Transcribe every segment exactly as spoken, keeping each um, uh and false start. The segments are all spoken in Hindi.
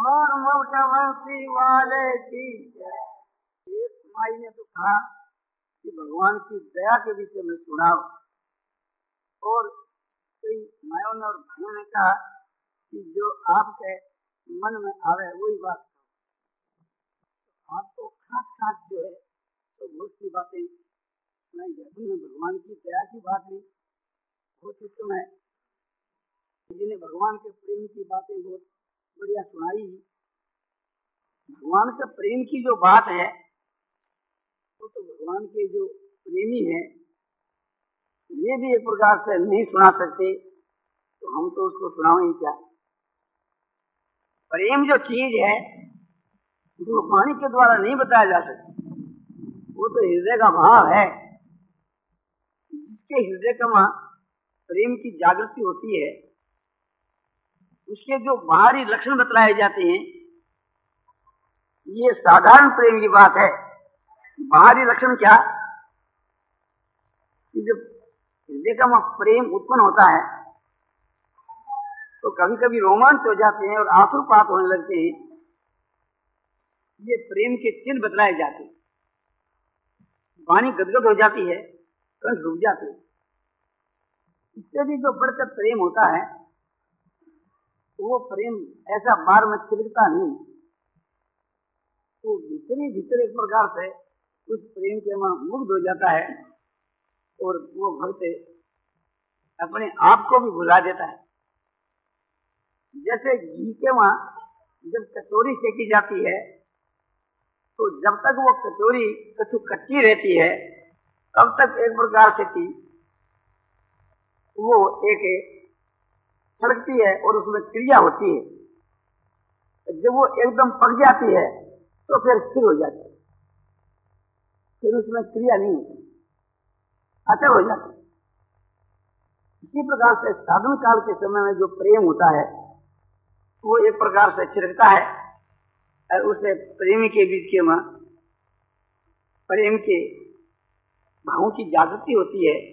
और मोटवंशी वाले की। एक माई ने तो कहा कि भगवान की दया के विषय में सुनाओ, और कई मायों ने और भाइयों ने कहा कि जो आपके मन में आवे वही बात कहो। आपको खास खास जो है तो बहुत सी बातें नहीं जाती है, भगवान की दया की बात नहीं बहुत उत्तम है। जिन्हें भगवान के प्रेम की बातें बहुत बढ़िया सुनाई। भगवान के प्रेम की जो बात है वो तो भगवान के जो प्रेमी है ये भी एक प्रकार से नहीं सुना सकते, तो हम तो उसको सुनाएंगे क्या। प्रेम जो चीज है जो वाणी के द्वारा नहीं बताया जा सकता, वो तो हृदय का भाव है। जिसके हृदय का प्रेम की जागृति होती है उसके जो बाहरी लक्षण बतलाए जाते हैं ये साधारण प्रेम की बात है। बाहरी लक्षण क्या, जब हृदय का प्रेम उत्पन्न होता है तो कभी कभी रोमांच हो जाते हैं और आंसुपात होने लगते हैं, ये प्रेम के चिन्ह बतलाए जाते हैं। वाणी गदगद हो जाती है, कंठ रुक जाते हैं। इससे भी जो बढ़कर प्रेम होता है वो प्रेम ऐसा बार में छिड़कता नहीं, तो भीतरी भीतर एक प्रकार से उस प्रेम के वहां मुग्ध हो जाता है और वो भक्त अपने आप को भी भुला देता है। जैसे घी के वहां जब कचौरी सेकी जाती है तो जब तक वो कचौरी कछु कच्ची रहती है तब तक एक प्रकार से की वो एक छड़कती है और उसमें क्रिया होती है। जब वो एकदम पक जाती है तो फिर स्थिर हो जाती है, फिर उसमें क्रिया नहीं होती, अचल हो जाती है। इसी प्रकार से साधन काल के समय में जो प्रेम होता है वो एक प्रकार से छिड़कता है और उसे प्रेमी के बीच के में प्रेम के भावों की जागृति होती है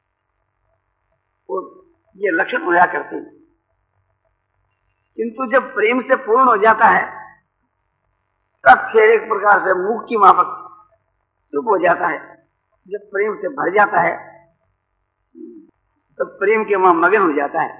और ये लक्षण होया करते हैं। किंतु जब प्रेम से पूर्ण हो जाता है तब फिर एक प्रकार से मुख की माफक चुप हो जाता है। जब प्रेम से भर जाता है तब प्रेम के वहां मगन हो जाता है।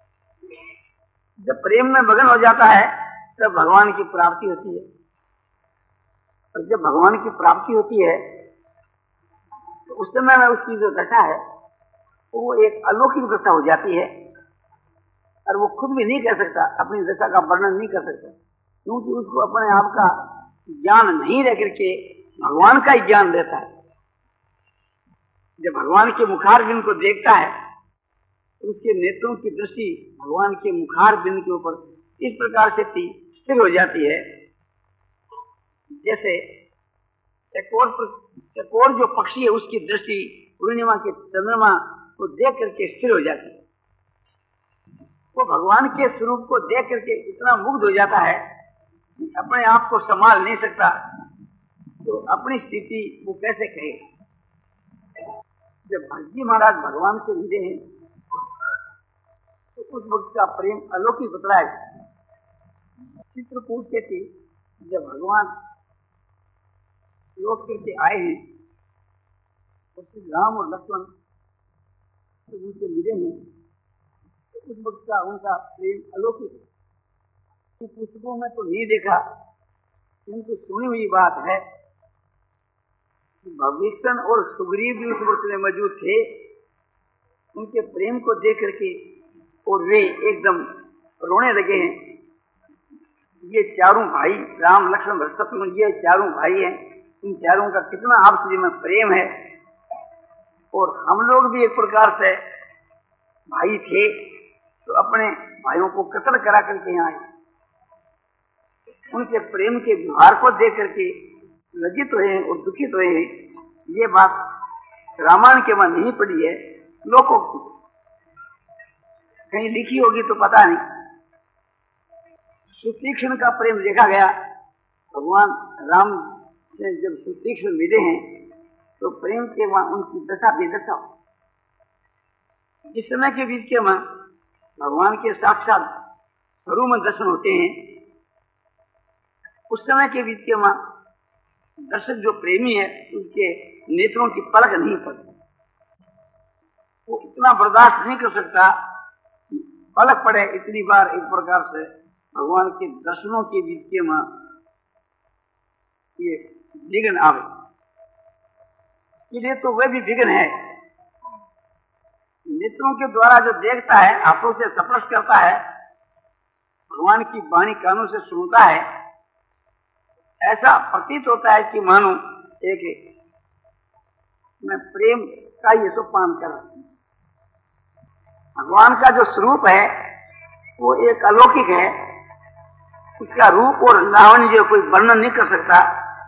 जब प्रेम में मगन हो जाता है तब भगवान की प्राप्ति होती है, और जब भगवान की प्राप्ति होती है तो उस समय में उसकी जो दशा है वो एक अलौकिक दशा हो जाती है, और वो खुद भी नहीं कह सकता, अपनी दशा का वर्णन नहीं कर सकता, क्योंकि उसको अपने आप का ज्ञान नहीं रह करके भगवान का ही ज्ञान देता है। जब भगवान के मुखार बिंद को देखता है तो उसके नेत्रों की दृष्टि भगवान के मुखार बिंद के ऊपर इस प्रकार से स्थिर हो जाती है जैसे चकोर चकोर जो पक्षी है उसकी दृष्टि पूर्णिमा के चंद्रमा को देख करके स्थिर हो जाती है। वो भगवान के स्वरूप को देख करके इतना मुग्ध हो जाता है कि अपने आप को संभाल नहीं सकता, तो अपनी स्थिति वो कैसे कहे। जब भक्ति महाराज भगवान से मिले हैं तो उस वक्त का प्रेम अलौकिक बतलाया। चित्रकूट से थी जब भगवान लौट करके आए हैं तो श्री राम और लक्ष्मण उनसे मिले हैं, तो उस वक्त का उनका प्रेम अलौकिक है। पुस्तकों में तो नहीं देखा, किंतु सुनी हुई बात है कि भविष्य और सुग्रीव भी उस वक्त में मौजूद थे। उनके प्रेम को देख करके और वे एकदम रोने लगे हैं। ये चारों भाई राम लक्ष्मण शत्रुघ्न, ये चारों भाई हैं, इन चारों का कितना आपसी में प्रेम है, और हम लोग भी एक प्रकार से भाई थे, तो अपने भाइयों को कत्ल करा करके यहाँ आए। उनके प्रेम के व्यवहार को देख करके लज्जित हुए हैं और दुखित हुए हैं। ये बात रामायण के मन नहीं पड़ी है, लोगों की कहीं लिखी होगी तो पता नहीं। सुतीक्ष्ण का प्रेम देखा गया। भगवान राम से जब सुतीक्ष्ण मिले हैं तो प्रेम के वहां उनकी दशा बेदशा हो। जिस समय के बीच के वहां भगवान के साक्षात स्वरूप में दर्शन होते हैं उस समय के बीच के मां दर्शक जो प्रेमी है उसके नेत्रों की पलक नहीं पड़ती, वो इतना बर्दाश्त नहीं कर सकता पलक पड़े इतनी बार एक प्रकार से भगवान के दर्शनों के बीच के मां ये विघ्न आवे। इसलिए तो वह भी विघ्न है। नेत्रों के द्वारा जो देखता है, हाथों से स्पर्श करता है, भगवान की वाणी कानों से सुनता है, ऐसा प्रतीत होता है कि मानो एक मैं प्रेम का ये सो पान कर रहा हूं। भगवान का जो स्वरूप है वो एक अलौकिक है, उसका रूप और लावण्य जो कोई वर्णन नहीं कर सकता।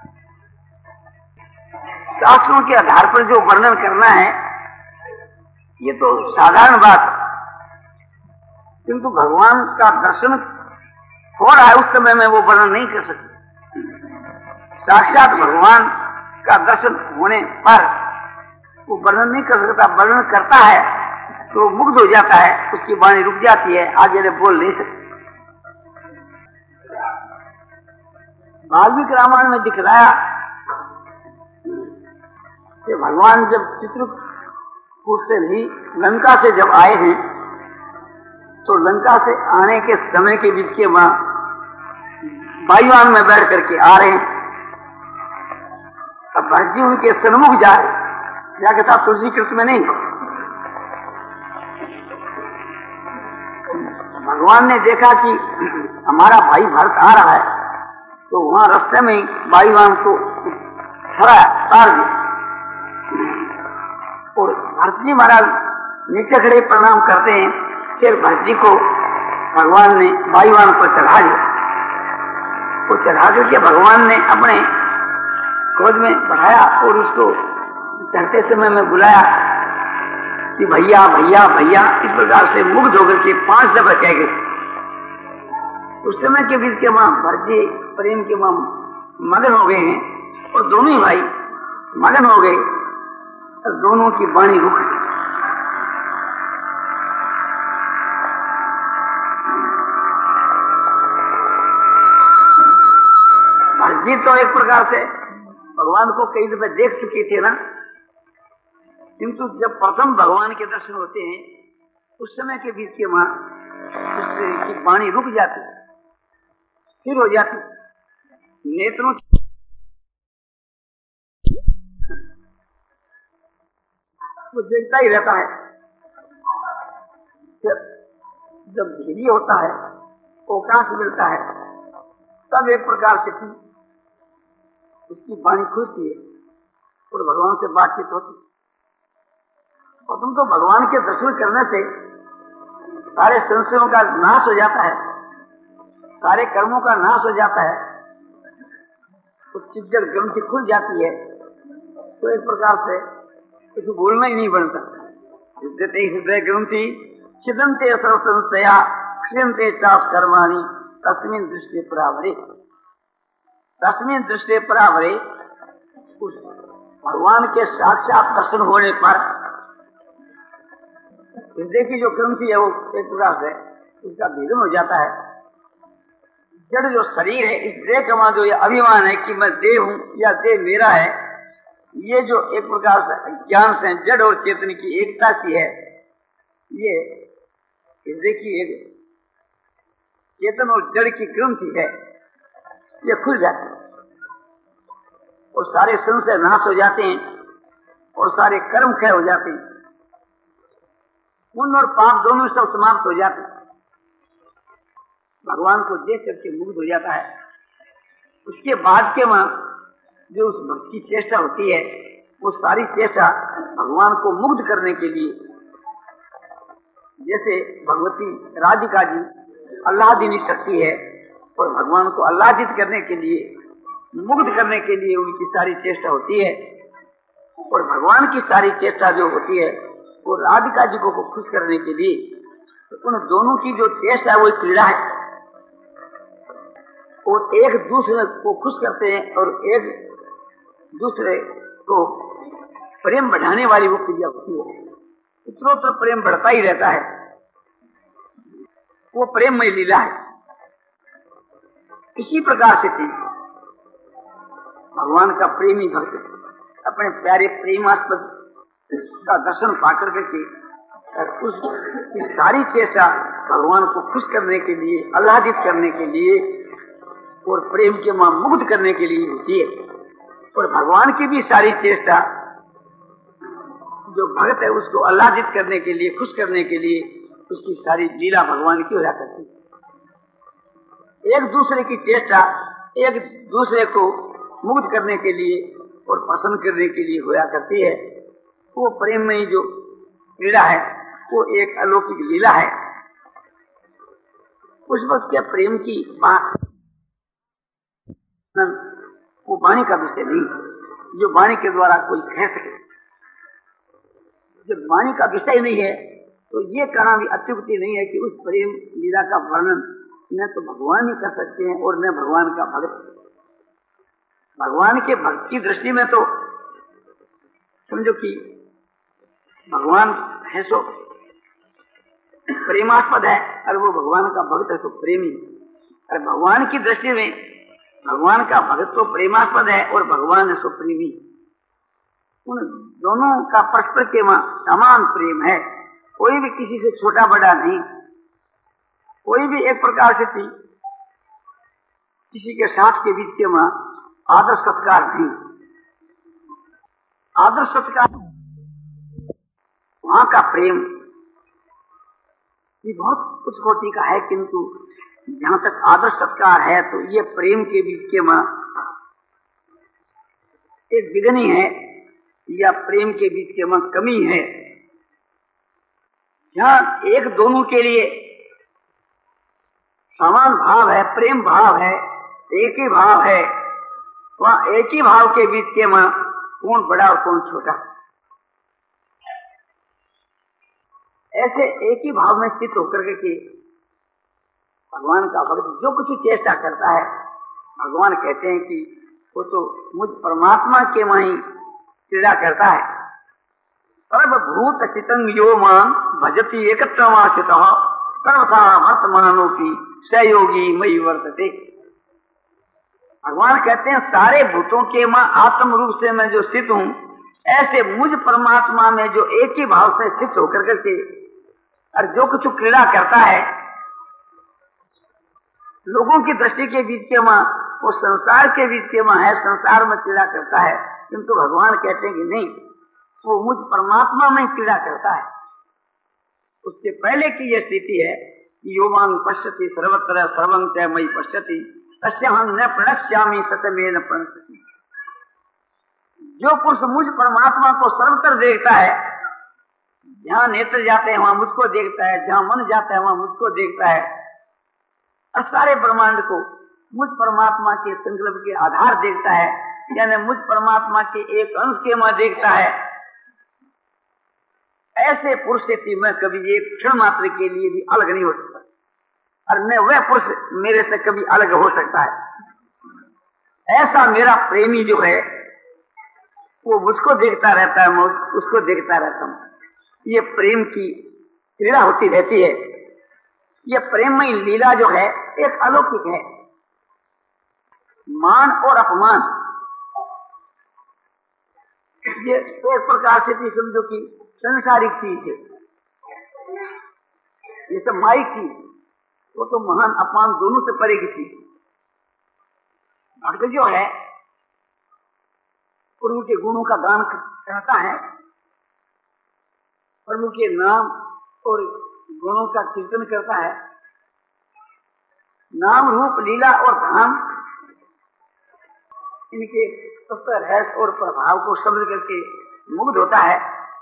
शास्त्रों के आधार पर जो वर्णन करना है ये तो साधारण बात, किंतु भगवान का दर्शन हो रहा है उस समय में वो वर्णन नहीं कर सकते। साक्षात भगवान का दर्शन होने पर वो वर्णन नहीं कर सकता, वर्णन करता है तो मुग्ध हो जाता है, उसकी वाणी रुक जाती है, आगे बोल नहीं सकते। वाल्मीकि रामायण में दिखलाया कि भगवान जब चित्रकूट से ही लंका से जब आए हैं तो लंका से आने के समय के बीच के वहां वायुयान में बैठ करके आ रहे हैं। अब भरत जी उनके सन्मुख जाए, जाके था तुलसी कृत में नहीं, भगवान ने देखा कि हमारा भाई भरत आ रहा है, तो वहां रास्ते में ही वायुयान को खड़ा तार दिया और भरत जी महाराज नीचे खड़े प्रणाम करते हैं। फिर भरत जी को भगवान ने वायुयान पर चढ़ा दिया, तो चढ़ा करके भगवान ने अपने क्रोध में बढ़ाया और उसको चढ़ते समय में बुलाया कि भैया भैया भैया, इस प्रकार से मुग्ध होकर के पांच दफा कह गए। उस समय के बीच के मां भरत जी प्रेम के मां मगन हो गए हैं और दोनों ही भाई मगन हो गए, और दोनों की वाणी रुक गई। भरत जी तो एक प्रकार से भगवान को कई दफे देख चुके थे ना, किंतु जब प्रथम भगवान के दर्शन होते हैं उस समय के बीच के वहां उसकी वाणी रुक जाती, स्थिर हो जाती, नेत्रों वो देखता ही रहता है। जब धीरे होता है, अवकाश मिलता है, तब एक प्रकार से की उसकी वाणी खुलती है और भगवान से बातचीत होती है। और तुम तो भगवान के दर्शन करने से सारे संशयों का नाश हो जाता है, सारे कर्मों का नाश हो जाता है, तो चिज्जर ग्रंथि खुल जाती है, तो एक प्रकार से कुछ बोलना ही नहीं बनता। हृदय ग्रंथि छिदंते संशया क्षीणते चास कर्माणि तस्मिन् दृष्टि परावरे। तस्मिन् दृष्टि परावरे, उस भगवान के साक्षात दर्शन होने पर हृदय की जो ग्रंथि है वो एक प्रकार से उसका भेदन हो जाता है। जड़ जो शरीर है, इस देह का जो ये अभिमान है कि मैं देह हूं या देह मेरा है, ये जो एक प्रकार से ज्ञान से जड़ और चेतन की एकता सी है, ये हृदय की एक चेतन और जड़ की ग्रंथि है, ये खुल जाती है और सारे संशय नाश हो जाते हैं और सारे कर्म क्षय हो जाते हैं, पुण्य और पाप दोनों सब समाप्त हो जाते हैं। भगवान को देख करके मुग्ध हो जाता है। उसके बाद के वहां जो उस भक्त की चेष्टा होती है, वो सारी चेष्टा भगवान को मुग्ध करने के लिए, जैसे भगवती राधिका जी आह्लादिनी शक्ति है और भगवान को आह्लादित करने के लिए, मुग्ध करने के लिए उनकी सारी चेष्टा होती है। और भगवान की सारी चेष्टा जो होती है वो राधिका जी को खुश करने के लिए, तो उन दोनों की जो चेष्टा है वो क्रीड़ा है, और एक दूसरे को खुश करते हैं और एक दूसरे को प्रेम बढ़ाने वाली वो क्रिया होती है। उत्तरोत्तर प्रेम बढ़ता ही रहता है, वो प्रेममय लीला है। इसी प्रकार से थी भगवान का प्रेमी भक्त अपने प्यारे प्रेमास्पद का दर्शन पाकर के उस की सारी चेष्टा भगवान को खुश करने के लिए, आह्लादित करने के लिए और प्रेम के मां मुग्ध करने के लिए होती है। और भगवान की भी सारी चेष्टा जो भक्त है उसको आह्लादित करने के लिए, खुश करने के लिए, उसकी सारी लीला भगवान की होया करती है। एक दूसरे की चेष्टा एक दूसरे को मुग्ध करने के लिए और पसंद करने के लिए होया करती है। वो प्रेम में ही जो क्रीड़ा है वो एक अलौकिक लीला है। उस वक्त के प्रेम की बात वो वाणी का विषय नहीं, जो वाणी के द्वारा कोई कह सके। जब वाणी का विषय नहीं है तो ये कहना भी अत्युक्ति नहीं है कि उस प्रेम लीला का वर्णन न तो भगवान ही कर सकते हैं और न भगवान का भक्त। भगवान के भक्त की दृष्टि में तो समझो कि भगवान है सो प्रेमास्पद है और वो भगवान का भक्त है तो प्रेमी। और भगवान की दृष्टि में भगवान का भक्त तो प्रेमास्पद है और भगवान है सो प्रेमी। उन दोनों का परस्पर के मां समान प्रेम है, कोई भी किसी से छोटा बड़ा नहीं, कोई भी एक प्रकार से थी किसी के साथ के बीच के मां आदर सत्कार नहीं। आदर सत्कार वहां का प्रेम ये बहुत कुछ कोटि का है, किंतु जहां तक आदर सत्कार है तो ये प्रेम के बीच के मां एक बिगनी है या प्रेम के बीच के मां कमी है। जहां एक दोनों के लिए समान भाव है, प्रेम भाव है, एक ही भाव है, वहां एक ही भाव के बीच के मां कौन बड़ा और कौन छोटा, ऐसे एक ही भाव में स्थित होकर के भगवान का भक्त जो कुछ चेष्टा करता है, भगवान कहते हैं कि वो तो मुझ परमात्मा के मां ही क्रीड़ा करता है। सर्वभूत चितं यो मां भजति एकत्वमाश्रितः सर्वथा वर्तमानोपि सहयोगी मयि वर्तते। भगवान कहते हैं सारे भूतों के मां आत्म रूप से मैं जो स्थित हूं, ऐसे मुझ परमात्मा में जो एक ही भाव से स्थित होकर करके और जो कुछ क्रीड़ा करता है, लोगों की दृष्टि के बीच के मां वो संसार के बीच के मां है, संसार में क्रीड़ा करता है, किंतु भगवान कहते हैं कि नहीं, वो मुझ परमात्मा में क्रीड़ा करता है। उसके पहले की यह स्थिति है कि यो मां पश्यति सर्वत्र सर्वं च मयि पश्यति तस्याहं न प्रणश्यामि सतमेन प्रणश्यति। जो पुरुष मुझ परमात्मा को सर्वत्र देखता है, जहां नेत्र जाते हैं वहां मुझको देखता है, जहां मन जाता है वहां मुझको देखता है, और सारे ब्रह्मांड को मुझ परमात्मा के संकल्प के आधार देखता है, यानी मुझ परमात्मा के एक अंश के मां देखता है। ऐसे पुरुष से मैं कभी एक क्षण मात्र के लिए भी अलग नहीं हो सकता, और न वह पुरुष मेरे से कभी अलग हो सकता है। ऐसा मेरा प्रेमी जो है वो मुझको देखता रहता है, मैं उसको देखता रहता हूं। ये प्रेम की क्रीड़ा होती रहती है। ये प्रेममय लीला जो है एक अलौकिक है। मान और अपमान ये एक प्रकार से भी समझो कि संसारिक चीज है। ये सब माइक चीज, वो तो महान अपमान दोनों से परे की चीज। भक्त जो है प्रभु के गुणों का गान करता है, प्रभु के नाम और गुणों का कीर्तन करता है, नाम रूप लीला और धाम इनके तत्व रहस्य और प्रभाव को समझ करके मुग्ध होता है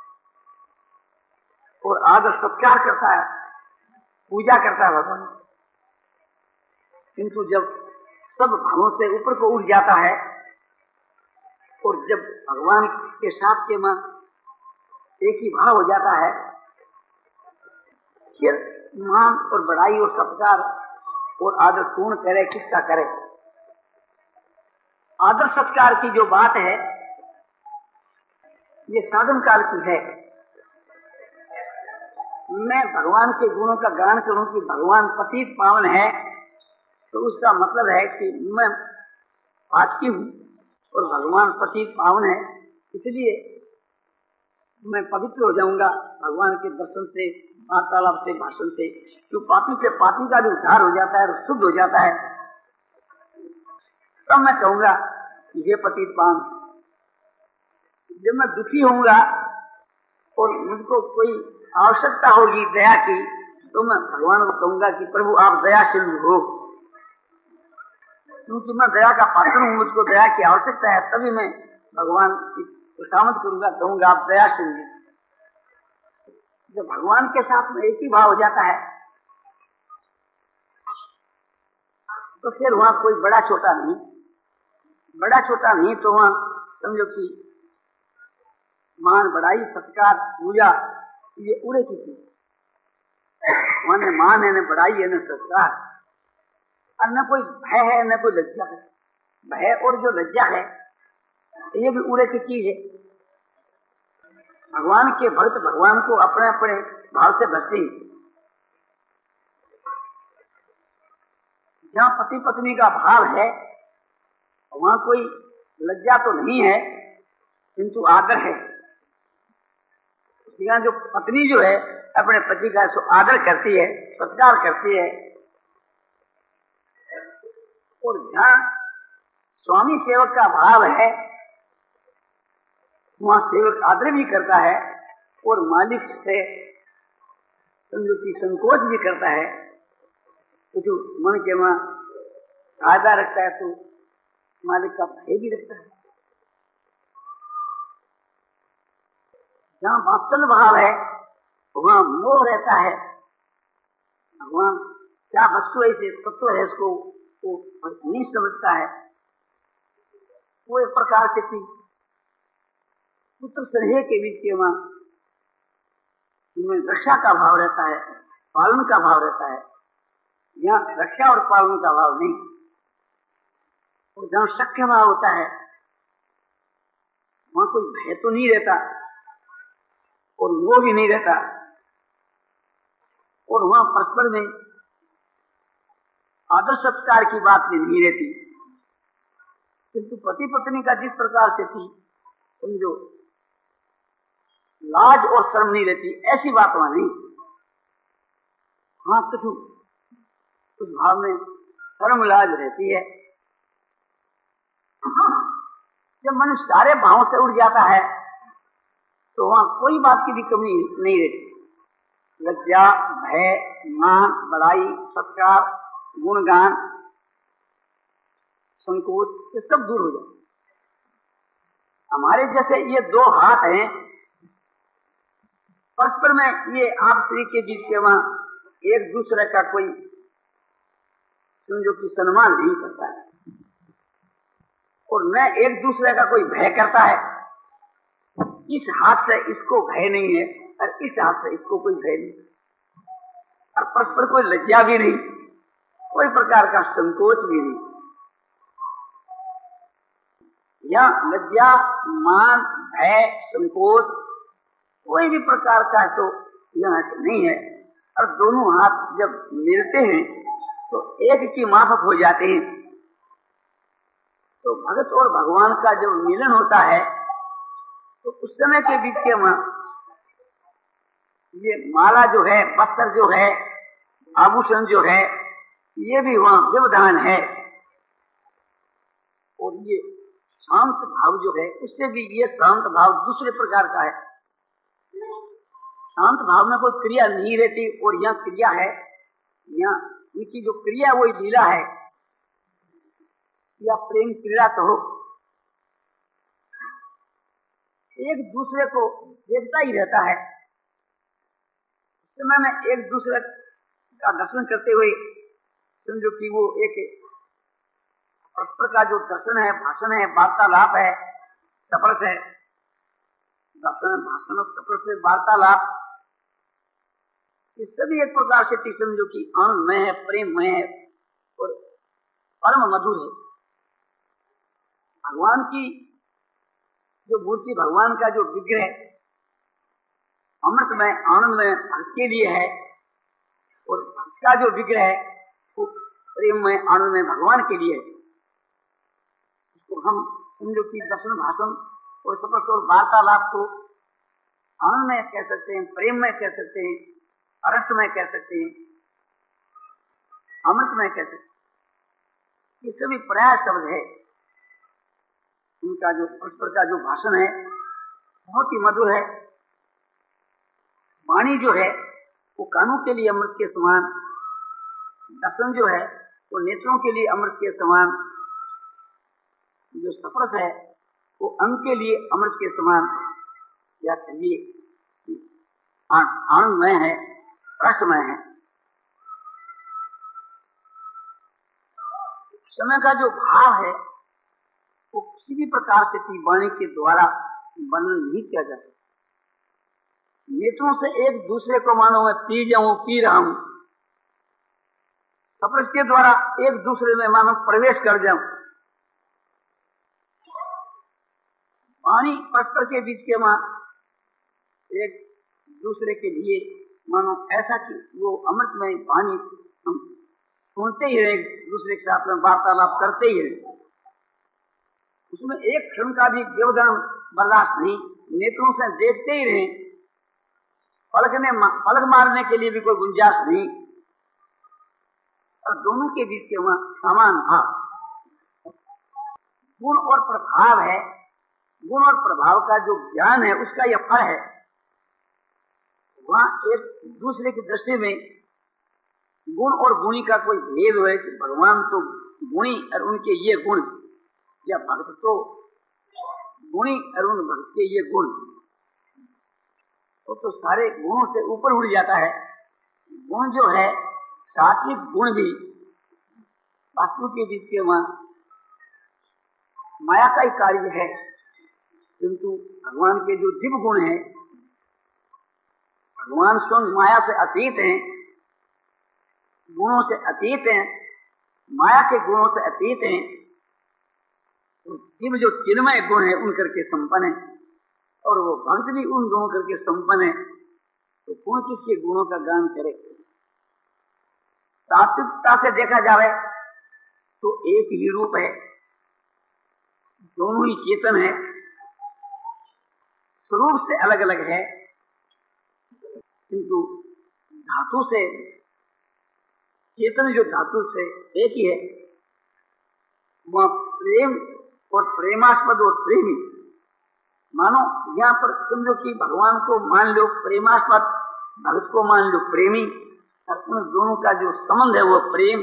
और आदर सत्कार करता है, पूजा करता है भगवान। किंतु जब सब भावों से ऊपर को उठ जाता है और जब भगवान के साथ के मां एक ही भाव हो जाता है, फिर मान और बड़ाई और सत्कार और आदर पूर्ण करे किसका करे। आदर सत्कार की जो बात है ये साधन काल की है। मैं भगवान के गुणों का गान करूं कि भगवान पतित पावन है, तो उसका मतलब है कि मैं पातकी हूं और भगवान पतित पावन है, इसलिए मैं पवित्र हो जाऊंगा भगवान के दर्शन से, वार्तालाप से, भाषण से। जो पापी से पापी का भी उद्धार हो जाता है और शुद्ध हो जाता है, तब मैं कहूंगा ये पतित पावन। जब मैं दुखी होऊंगा और मुझको कोई आवश्यकता होगी दया की, तो मैं भगवान को कहूंगा कि प्रभु आप दयाशील हो, क्योंकि मैं दया का पात्र हूँ, मुझको दया की आवश्यकता है। तभी मैं भगवान की खुशामद करूंगा, कहूंगा आप दयाशील हैं। जब भगवान के साथ में एक ही भाव हो जाता है, तो फिर वहां कोई बड़ा छोटा नहीं, बड़ा छोटा नहीं, तो वहां समझो कि मान बढ़ाई, सत्कार, पूजा, ये उड़े की चीज। वहां न मान है, न बढ़ाई है, न सत्कार, और न कोई भय है, न कोई लज्जा है। भय और जो लज्जा है ये भी उड़े की चीज है। भगवान के भक्त भगवान को अपने अपने भाव से भजते हैं। जहाँ पति पत्नी का भाव है वहां कोई लज्जा तो नहीं है, किंतु आदर है। यहाँ जो पत्नी जो है अपने पति का सो आदर करती है, सत्कार करती है। और जहाँ स्वामी सेवक का भाव है वहां सेवक आदर भी करता है और मालिक से समझो कि संकोच भी करता है। तो जो मन के वहां फायदा रखता है तो मालिक का भय भी रखता है। जहाँ वात्सल भाव है वहां मोह रहता है। भगवान क्या वस्तु ऐसे तत्व है, इसको वो नहीं समझता है। वो एक प्रकार से कि पुत्र स्नेह के बीच के वहां उनमें रक्षा का भाव रहता है, पालन का भाव रहता है। यहाँ रक्षा और पालन का भाव नहीं। और जहाँ शक्य भाव होता है वहां कोई भय तो नहीं रहता और वो भी नहीं रहता। और वहां परस्पर में आदर सत्कार की बात भी नहीं रहती। किंतु पति पत्नी का जिस प्रकार से थी समझो लाज और शर्म नहीं रहती, ऐसी बात वहां नहीं। हाँ कुछ उस भाव में शर्म लाज रहती है। जब मनुष्य सारे भावों से उड़ जाता है तो वहां कोई बात की भी कमी नहीं रहती। लज्जा, भय, मान, बड़ाई, सत्कार, गुणगान, संकोच, ये सब दूर हो जाए। हमारे जैसे ये दो हाथ हैं, परस्पर में ये आप स्त्री के बीच के वहां एक दूसरे का कोई समझो कि सम्मान नहीं करता है और न एक दूसरे का कोई भय करता है। इस हाथ से इसको भय नहीं है और इस हाथ से इसको कोई भय नहीं, और परस्पर कोई लज्जा भी नहीं, कोई प्रकार का संकोच भी नहीं। या लज्जा, मान, भय, संकोच कोई भी प्रकार का तो यहाँ नहीं है। और दोनों हाथ जब मिलते हैं तो एक की माफक हो जाते हैं। तो भगत और भगवान का जब मिलन होता है तो उस समय के बीच के वहां ये माला जो है, वस्त्र जो है, आभूषण जो है, ये भी वहां व्यवधान है। और ये शांत भाव जो है उससे भी ये शांत भाव दूसरे प्रकार का है। शांत भाव में कोई क्रिया नहीं रहती और यहाँ क्रिया है। यहाँ उनकी जो क्रिया वही लीला है या प्रेम क्रिया तो हो, एक दूसरे को देखता ही रहता है। समय में एक दूसरे का दर्शन करते हुए समझो कि वो एक परस्पर का जो दर्शन है, भाषण है, वार्तालाप है, स्पर्श है, दर्शन, भाषण, स्पर्श से वार्तालाप, ये सभी एक प्रकार से समझो कि आनंदमय है, प्रेममय है और परम मधुर है। भगवान की जो मूर्ति, भगवान का जो विग्रह अमृतमय आनंदमय भक्त के लिए है और भक्त का जो विग्रह है वो प्रेममय आनंदमय भगवान के लिए है। इसको हम समझो कि दर्शन भाषण और सपस और वार्तालाप को आनंदमय कह सकते हैं, प्रेममय कह सकते हैं, अरसमय कह सकते हैं, अमृतमय कह सकते हैं। ये सभी पर्याय शब्द है। उनका जो परस्पर का जो भाषण है बहुत ही मधुर है। वाणी जो है वो कानों के लिए अमृत के समान, दर्शन जो है वो नेत्रों के लिए अमृत के समान, जो सफरस है वो अंग के लिए अमृत के समान, या कहिए आनंदमय है, रसमय है। समय का जो भाव है वो किसी भी प्रकार से की वाणी के द्वारा वर्णन नहीं किया जा सकता। नेत्रों से एक दूसरे को मानो मैं पी जाऊं, पी रहा हूं, स्पर्श के द्वारा एक दूसरे में मानो प्रवेश कर जाऊं। वाणी परस्पर के बीच के मां एक दूसरे के लिए मानो ऐसा कि वो अमृतमय वाणी हम सुनते ही रहे, दूसरे के साथ में वार्तालाप करते ही रहे, उसमें एक क्षण का भी व्यवधान बर्दाश्त नहीं, नेत्रों से देखते ही रहे, पलक ने पलक मारने के लिए भी कोई गुंजाइश नहीं, और दोनों के बीच के वहां समान भाव। गुण और प्रभाव है, गुण और प्रभाव का जो ज्ञान है उसका यह फल है। वहां एक दूसरे की दृष्टि में गुण और गुणी का कोई भेद है कि भगवान तो गुणी और उनके ये गुण, या भक्त तो गुणी और उन भक्त के ये गुण, वो तो सारे गुणों से ऊपर उड़ जाता है। गुण जो है सात्विक गुण भी वास्तु के बीच के वहां माया का ही कार्य है, किंतु भगवान के जो दिव्य गुण है, भगवान स्वयं माया से अतीत हैं, गुणों से अतीत हैं, माया के गुणों से अतीत हैं, तो दिव्य जो चिन्मय गुण है उन करके संपन्न है, और वो भक्त भी उन गुणों करके संपन्न है। तो कौन किसके गुणों का गान करे? तात्विकता से देखा जाए तो एक ही रूप है, दोनों ही चेतन है, स्वरूप से अलग अलग है, किंतु धातु से, चेतन जो धातु से एक ही है, वह प्रेम और प्रेमास्पद और प्रेमी। मानो यहाँ पर समझो कि भगवान को मान लो प्रेमास्पद, भक्त को मान लो प्रेमी, और उन दोनों का जो संबंध है वो प्रेम।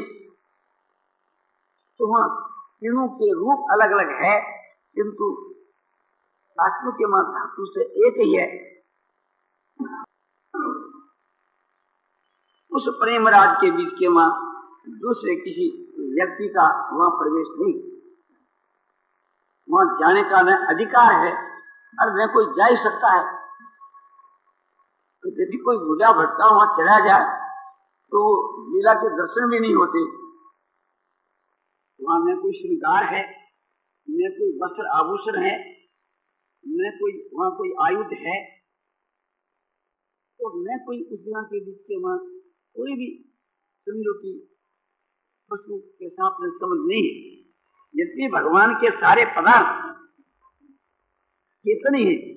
तो वहां तीनों के रूप अलग अलग है, किंतु वास्तु के मां धातु से एक ही है। उस प्रेम राज के बीच के मां दूसरे किसी व्यक्ति का वहां प्रवेश नहीं, वहां जाने का न अधिकार है और न कोई जा ही सकता है। तो यदि कोई बुझा भटका वहां चला जाए तो लीला के दर्शन भी नहीं होते। वहां न कोई श्रृंगार है, न कोई वस्त्र आभूषण है, न कोई वहां कोई आयुध है, और न कोई उस जगह के बीच के वहां कोई भी समझो की वस्तु के साथ में संबंध नहीं है। यद्यपि भगवान के सारे पदार्थ चेतन ही है,